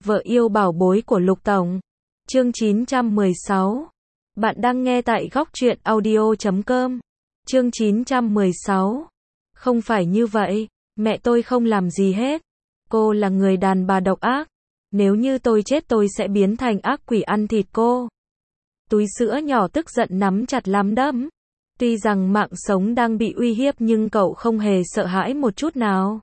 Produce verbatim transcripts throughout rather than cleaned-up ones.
Vợ yêu bảo bối của Lục Tổng. Chương chín trăm mười sáu. Bạn đang nghe tại góc truyện audio chấm com. Chương chín trăm mười sáu. Không phải như vậy, mẹ tôi không làm gì hết. Cô là người đàn bà độc ác. Nếu như tôi chết tôi sẽ biến thành ác quỷ ăn thịt cô. Túi sữa nhỏ tức giận nắm chặt nắm đấm. Tuy rằng mạng sống đang bị uy hiếp nhưng cậu không hề sợ hãi một chút nào.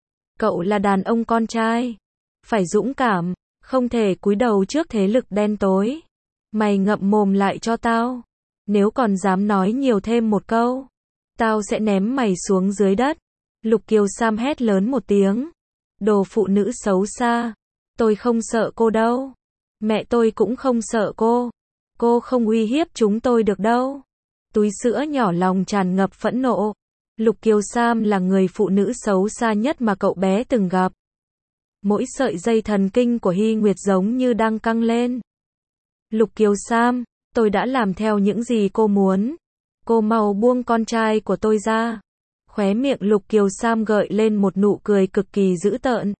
Cậu là đàn ông con trai. Phải dũng cảm, không thể cúi đầu trước thế lực đen tối. Mày ngậm mồm lại cho tao. Nếu còn dám nói nhiều thêm một câu, tao sẽ ném mày xuống dưới đất. Lục Kiều Sam hét lớn một tiếng. Đồ phụ nữ xấu xa. Tôi không sợ cô đâu. Mẹ tôi cũng không sợ cô. Cô không uy hiếp chúng tôi được đâu. Túi sữa nhỏ lòng tràn ngập phẫn nộ. Lục Kiều Sam là người phụ nữ xấu xa nhất mà cậu bé từng gặp. Mỗi sợi dây thần kinh của Hy Nguyệt giống như đang căng lên. Lục Kiều Sam, tôi đã làm theo những gì cô muốn. Cô mau buông con trai của tôi ra. Khóe miệng Lục Kiều Sam gợi lên một nụ cười cực kỳ dữ tợn.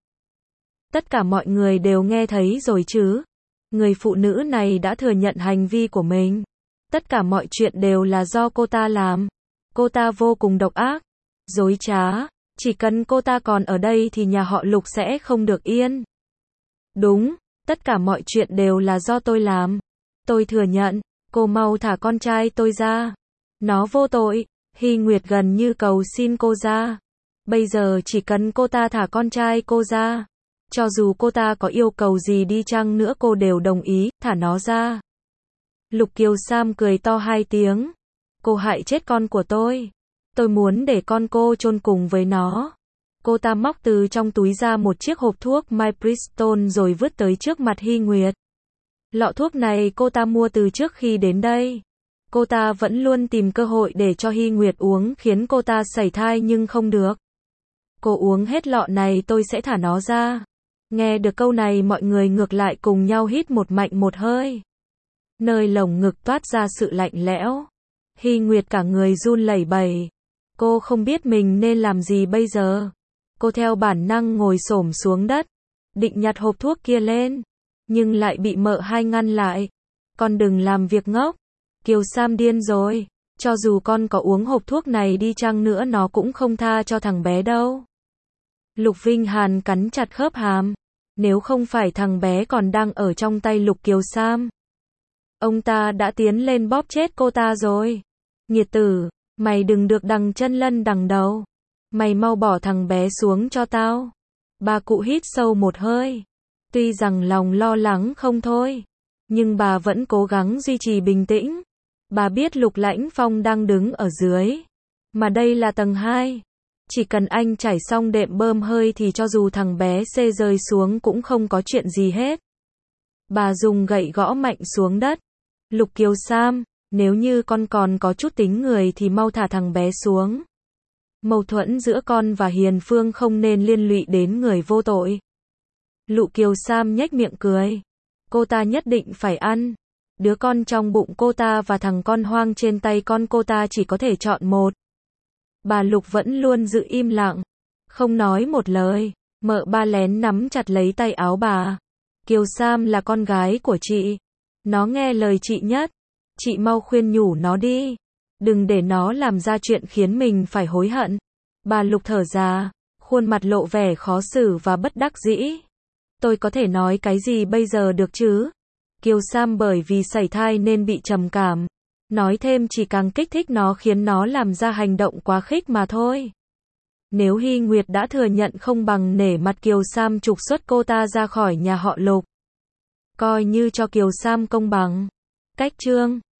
Tất cả mọi người đều nghe thấy rồi chứ. Người phụ nữ này đã thừa nhận hành vi của mình. Tất cả mọi chuyện đều là do cô ta làm. Cô ta vô cùng độc ác, dối trá. Chỉ cần cô ta còn ở đây thì nhà họ Lục sẽ không được yên. Đúng, tất cả mọi chuyện đều là do tôi làm. Tôi thừa nhận, cô mau thả con trai tôi ra. Nó vô tội. Hy Nguyệt gần như cầu xin cô ra. Bây giờ chỉ cần cô ta thả con trai cô ra. Cho dù cô ta có yêu cầu gì đi chăng nữa cô đều đồng ý, thả nó ra. Lục Kiều Sam cười to hai tiếng. Cô hại chết con của tôi. Tôi muốn để con cô chôn cùng với nó. Cô ta móc từ trong túi ra một chiếc hộp thuốc My Bristol rồi vứt tới trước mặt Hy Nguyệt. Lọ thuốc này cô ta mua từ trước khi đến đây. Cô ta vẫn luôn tìm cơ hội để cho Hy Nguyệt uống khiến cô ta sảy thai nhưng không được. Cô uống hết lọ này tôi sẽ thả nó ra. Nghe được câu này mọi người ngược lại cùng nhau hít một mạnh một hơi. Nơi lồng ngực toát ra sự lạnh lẽo. Hy Nguyệt cả người run lẩy bẩy. Cô không biết mình nên làm gì bây giờ. Cô theo bản năng ngồi xổm xuống đất, định nhặt hộp thuốc kia lên, nhưng lại bị mợ hai ngăn lại. Con đừng làm việc ngốc. Kiều Sam điên rồi. Cho dù con có uống hộp thuốc này đi chăng nữa nó cũng không tha cho thằng bé đâu. Lục Vinh Hàn cắn chặt khớp hàm. Nếu không phải thằng bé còn đang ở trong tay Lục Kiều Sam, ông ta đã tiến lên bóp chết cô ta rồi. Nghiệt tử, mày đừng được đằng chân lân đằng đầu. Mày mau bỏ thằng bé xuống cho tao. Bà cụ hít sâu một hơi. Tuy rằng lòng lo lắng không thôi, nhưng bà vẫn cố gắng duy trì bình tĩnh. Bà biết Lục Lãnh Phong đang đứng ở dưới, mà đây là tầng hai. Chỉ cần anh chảy xong đệm bơm hơi thì cho dù thằng bé xê rơi xuống cũng không có chuyện gì hết. Bà dùng gậy gõ mạnh xuống đất. Lục Kiều Sam, nếu như con còn có chút tính người thì mau thả thằng bé xuống. Mâu thuẫn giữa con và Hiền Phương không nên liên lụy đến người vô tội. Lục Kiều Sam nhếch miệng cười. Cô ta nhất định phải ăn. Đứa con trong bụng cô ta và thằng con hoang trên tay con cô ta chỉ có thể chọn một. Bà Lục vẫn luôn giữ im lặng, không nói một lời. Mợ ba lén nắm chặt lấy tay áo bà. Kiều Sam là con gái của chị. Nó nghe lời chị nhất. Chị mau khuyên nhủ nó đi. Đừng để nó làm ra chuyện khiến mình phải hối hận. Bà Lục thở ra, khuôn mặt lộ vẻ khó xử và bất đắc dĩ. Tôi có thể nói cái gì bây giờ được chứ? Kiều Sam bởi vì sảy thai nên bị trầm cảm. Nói thêm chỉ càng kích thích nó khiến nó làm ra hành động quá khích mà thôi. Nếu Hy Nguyệt đã thừa nhận không bằng nể mặt Kiều Sam trục xuất cô ta ra khỏi nhà họ Lục. Coi như cho Kiều Sam công bằng. Cách chương